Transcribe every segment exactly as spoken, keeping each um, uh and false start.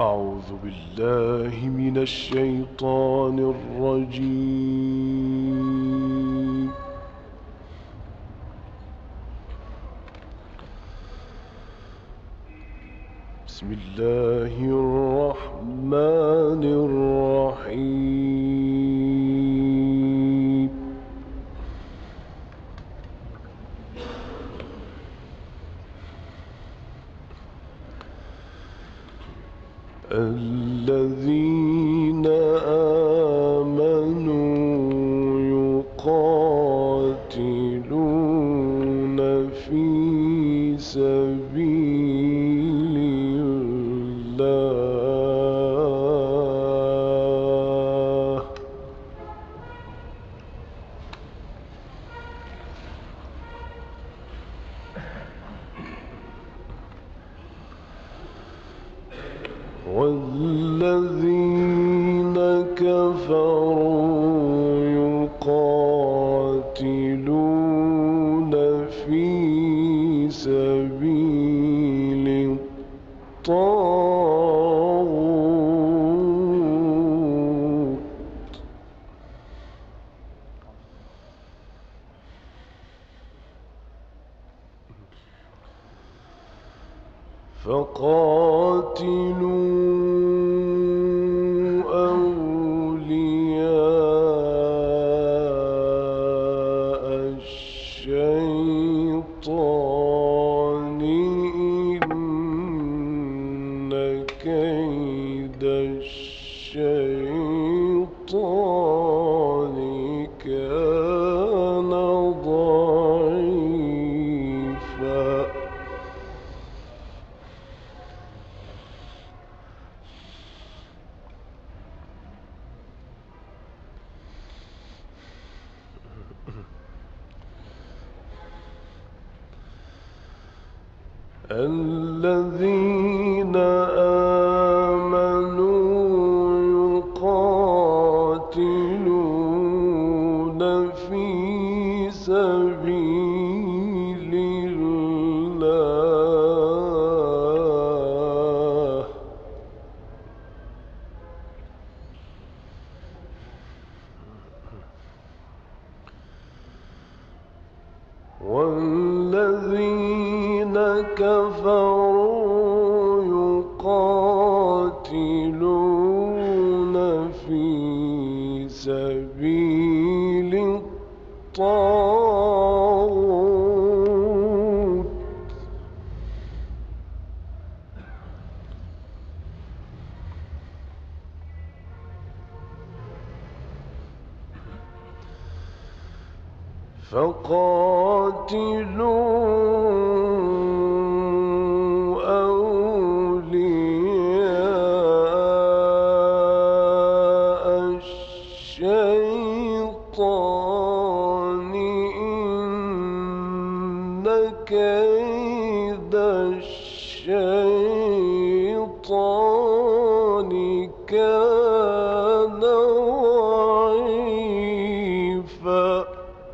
أعوذ بالله من الشيطان الرجيم. بسم الله الرحمن الرحيم. الذين آمنوا يقاتلون في سبيل الله والذين كفروا يقاتلون في سبيل الطاغوت فقاتلوا أولياء الشيطان إن كيد الشيطان كان ضعيفا. الذين آمنوا يقاتلون في سبيل الله والذين كفروا يقاتلون في سبيل الطاغوت فقاتلوا أولياء الشيطان إن كيد الشيطان كان ضعيفا.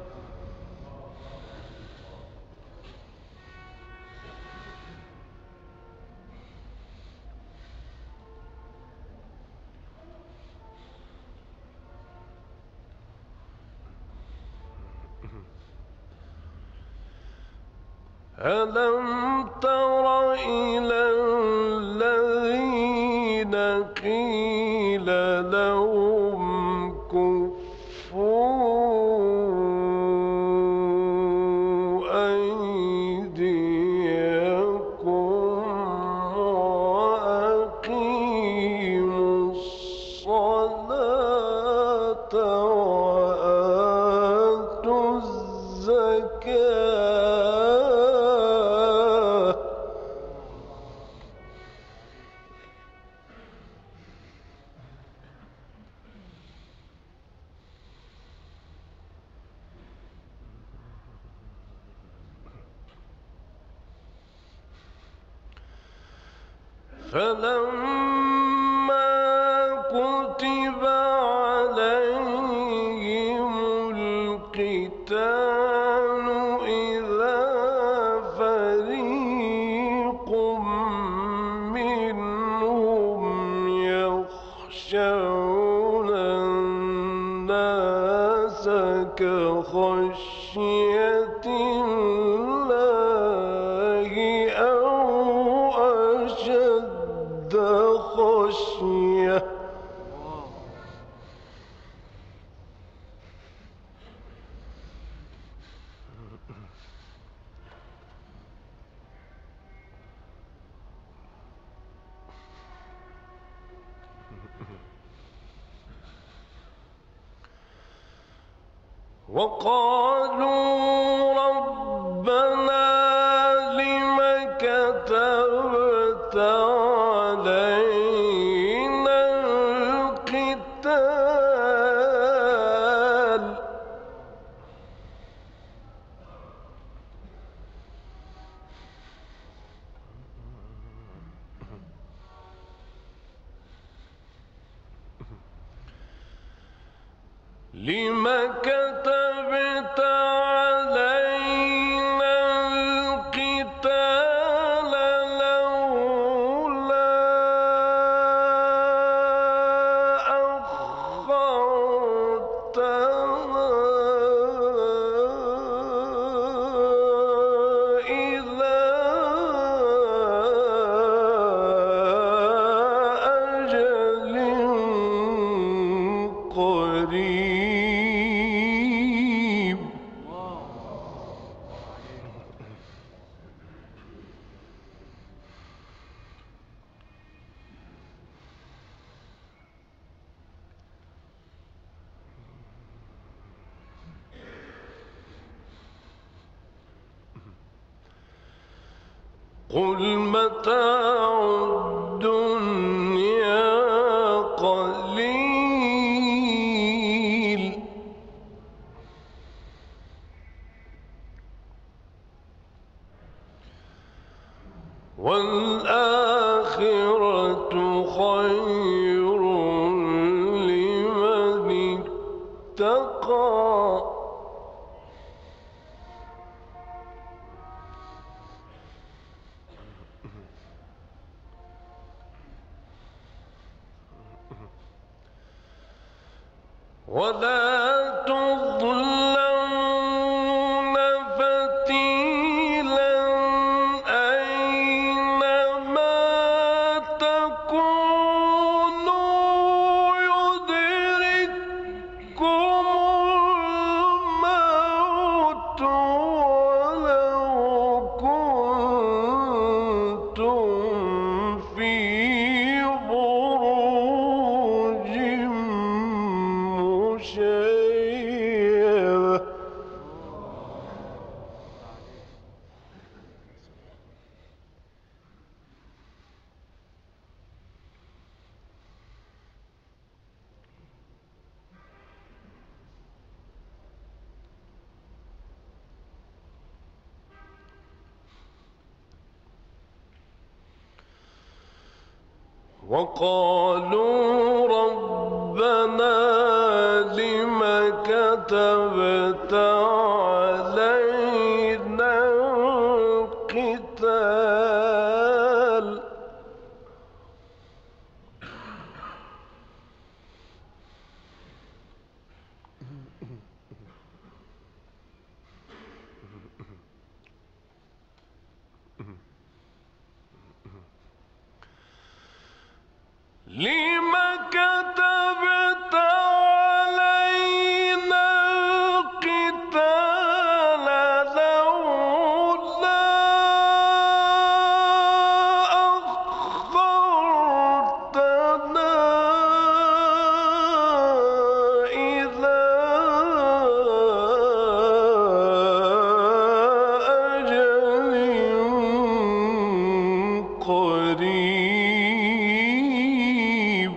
ألم تر إلى الذين قيل لهم كفوا أيديكم وأقيموا الصلاة وآتوا الزكاة فلما كتب عليهم القتال إذا فريق منهم يخشون الناس كخشية الله أو أشد خشية. وقالوا ربنا لم كتبت علينا القتال لم كتبت علينا القتال لولا أخرتنا إلى أجل قريب. قل متاع الدنيا قليل والآخرة خير لمن اتقى. ولا تظلمون فتيلا أينما تكونوا يدرككم الموت ولو كنتم في بروج مشيدة. وقالوا ربنا لم كتبت علينا القتال لم كتبت علينا القتال لولا أخرتنا إلى أجل قريب.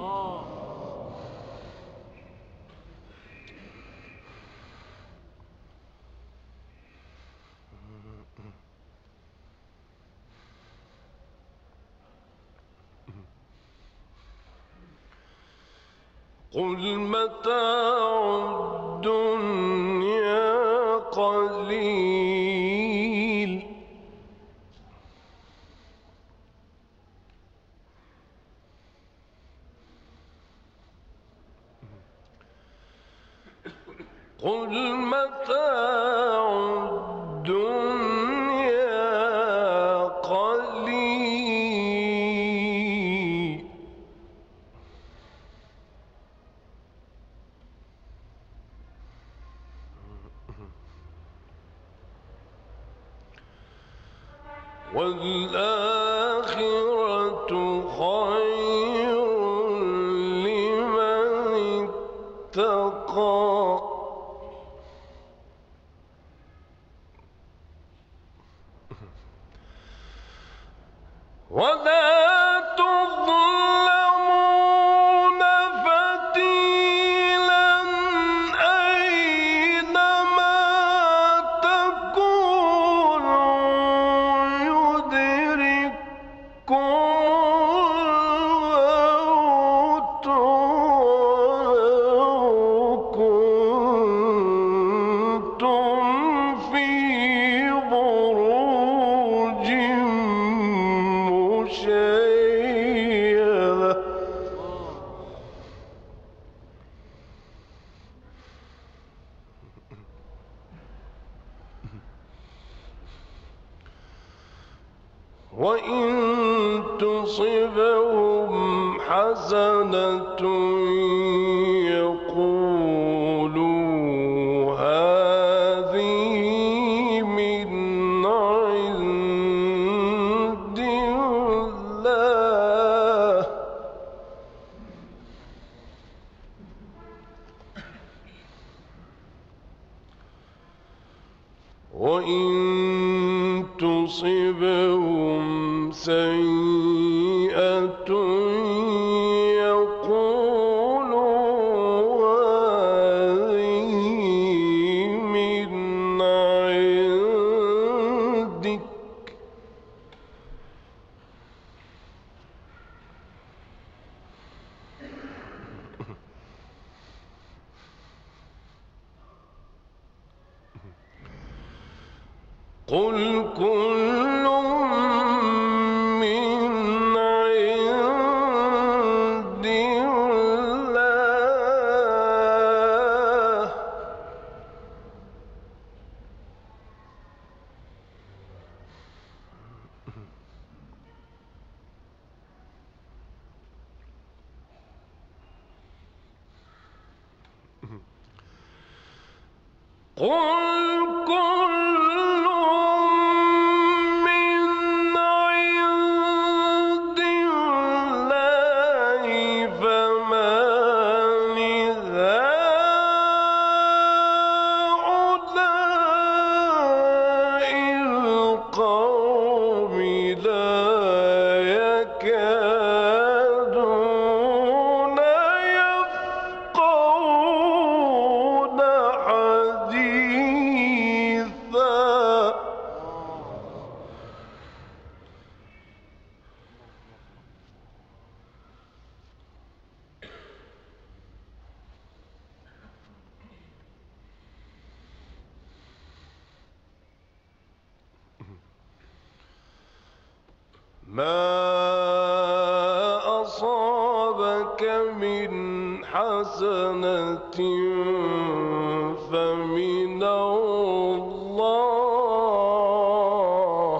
قل متاع الدنيا قليل قل متاع الدنيا قليل والآخرة خير لمن اتقى ولا تظلمون فتيلا أينما تكونوا يدرككم الموت ولو كنتم في بروج مشيدة وإن تصبهم حسنة يقولوا هذه من عند الله وإن تصبهم سيئة يقولوا هذه من عندك قل كل من عند الله قل كل من عند الله فما لهؤلاء القوم لا يكادون يفقهون حديثا ما أصابك من حسنة فمن الله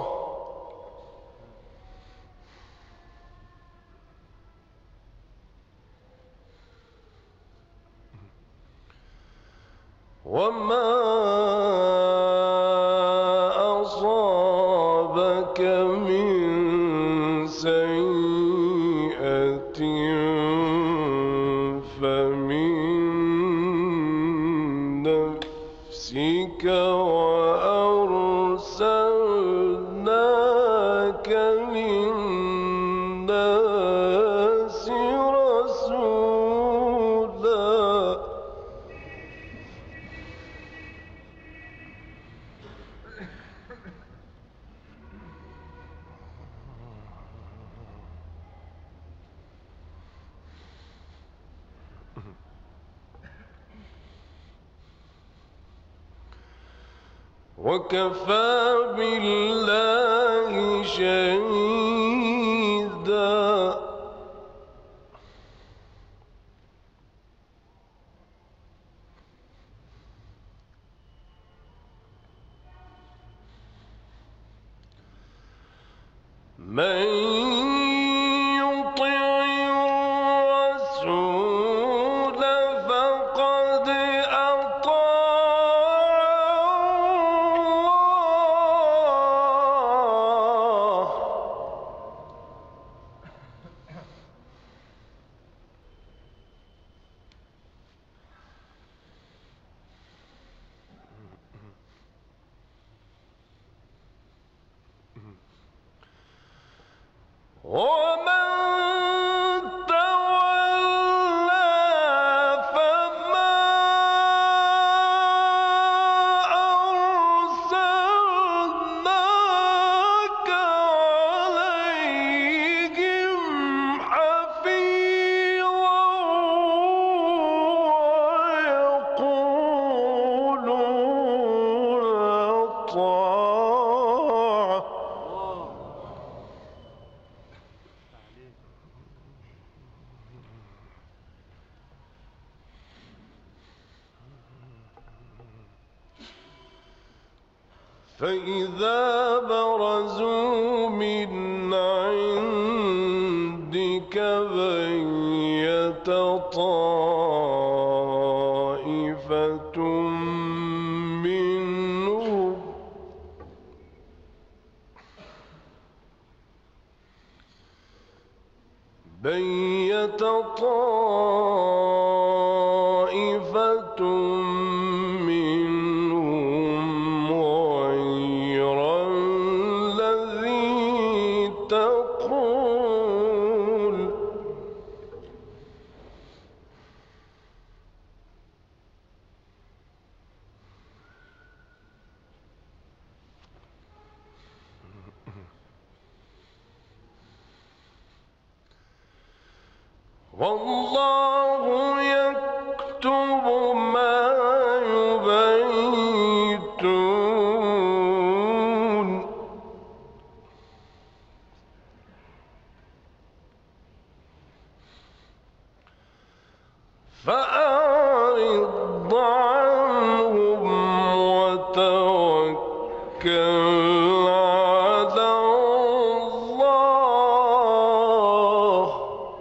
وما أصابك من سيئة فمن نفسك وأرسلناك للناس رسولا وكفى بالله شهيدا من يطع الرسول فقد أطاع الله. ومن تولى فما أرسلناك عليهم حفيظا ويقولون طاعة. فإذا برزوا من عندك بيت طائفة منهم بيت طائفة منهم غير الذي تقول والله يكتب ما يبيتون. فأعرض عنهم وتوكل على الله.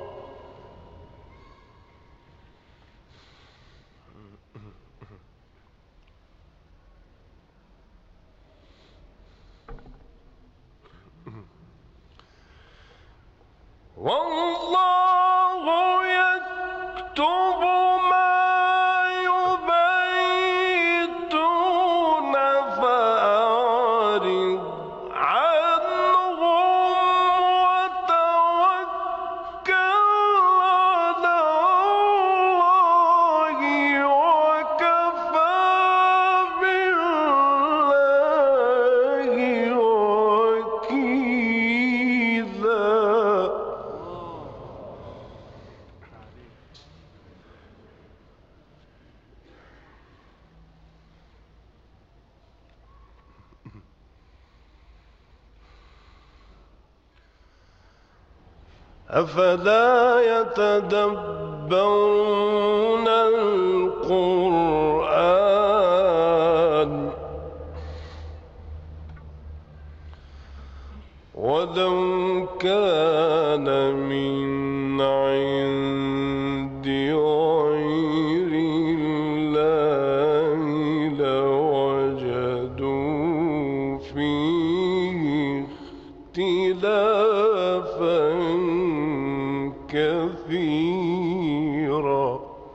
والله يكتب ما يبيتون. فأعرض عنهم وتوكل على الله وكفى بالله وكيلا. أفلا يتدبرون القرآن ولو كان من عند غير الله لوجدوا فيه اختلافا كثيرا.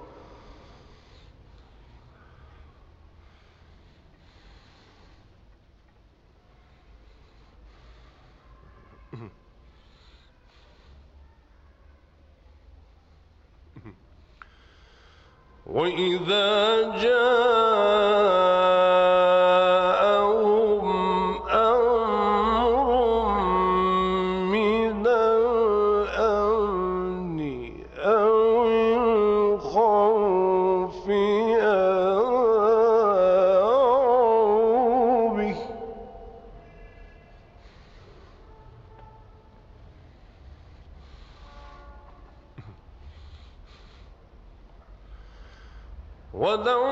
وإذا جاءهم أمر من الأمن أو الخوف أذاعوا به ولو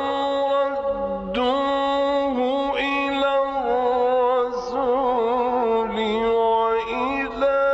ردوه إلى الرسول وإلى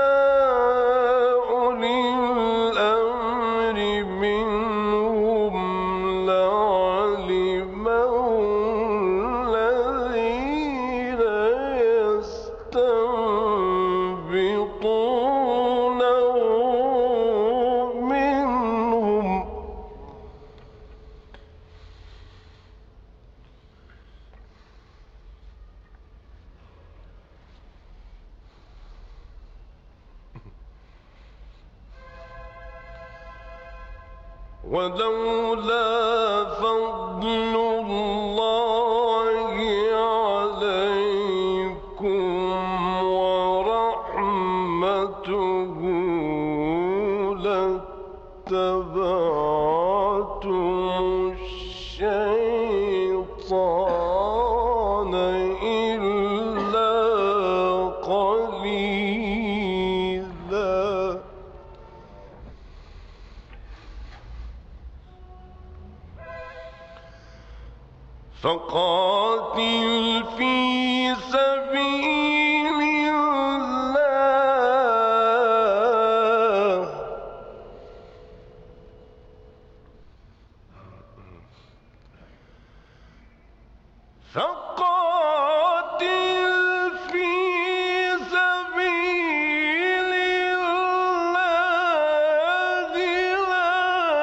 ولولا فضل الله عليكم ورحمته لاتبعتم الشيطان إلا قليلا. فقاتل في سبيل الله فقاتل في سبيل الله لا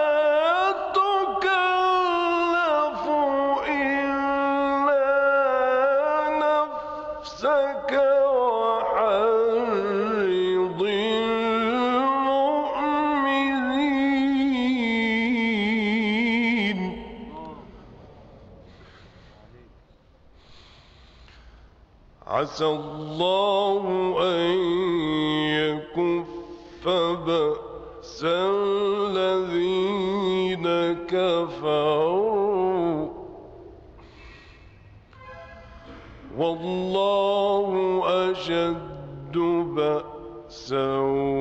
تكلف إلا نفسك وحرض المؤمنين. عسى الله أن يكف بأس الذين كفروا والله أشد بأسا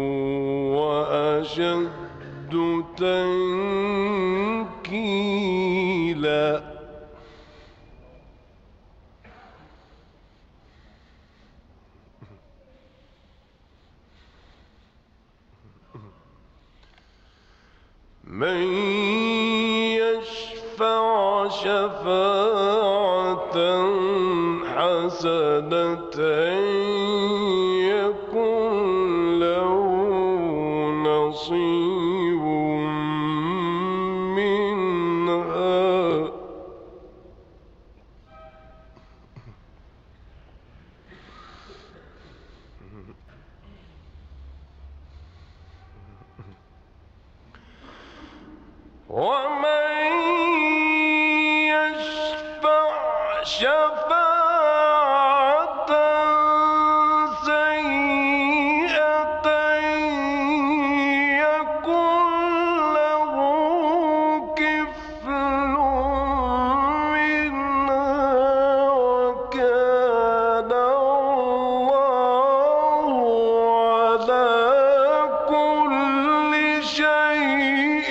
وأشد تنكيلا. من يشفع شفاعة حسنة يكن له نصيب منها ومن يشفع شفاعة سيئة يكن له كفل منها وكان الله على كل شيء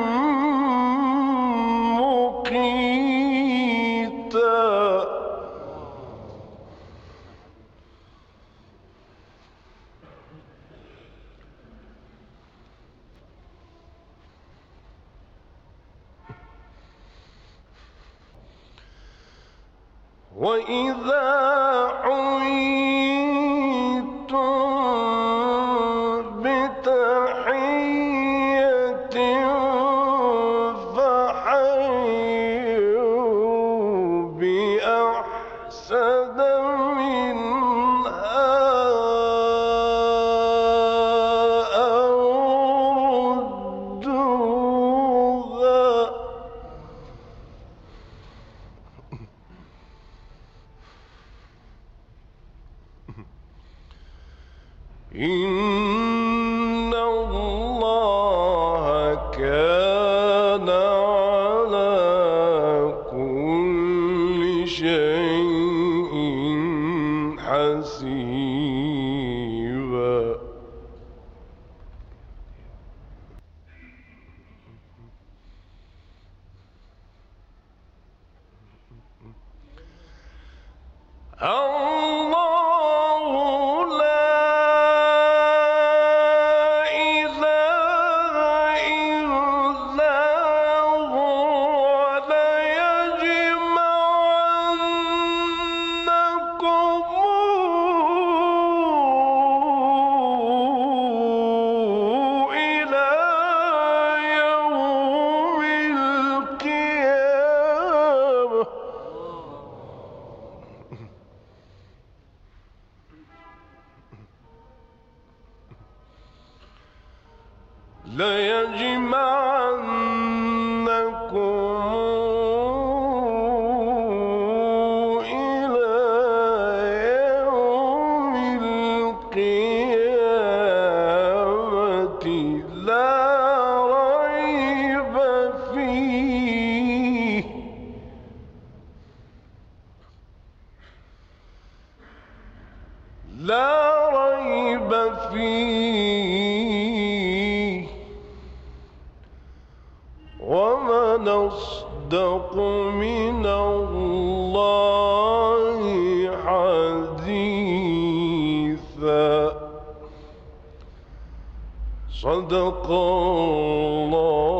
وإذا حييتم بتحية فحيوا بأحسن منها أو ردوها إن الله كان على كل شيء حسيبا. ليجمعنكم ريب فيه لا ريب فيه ومن أصدق من الله حديثا. صدق الله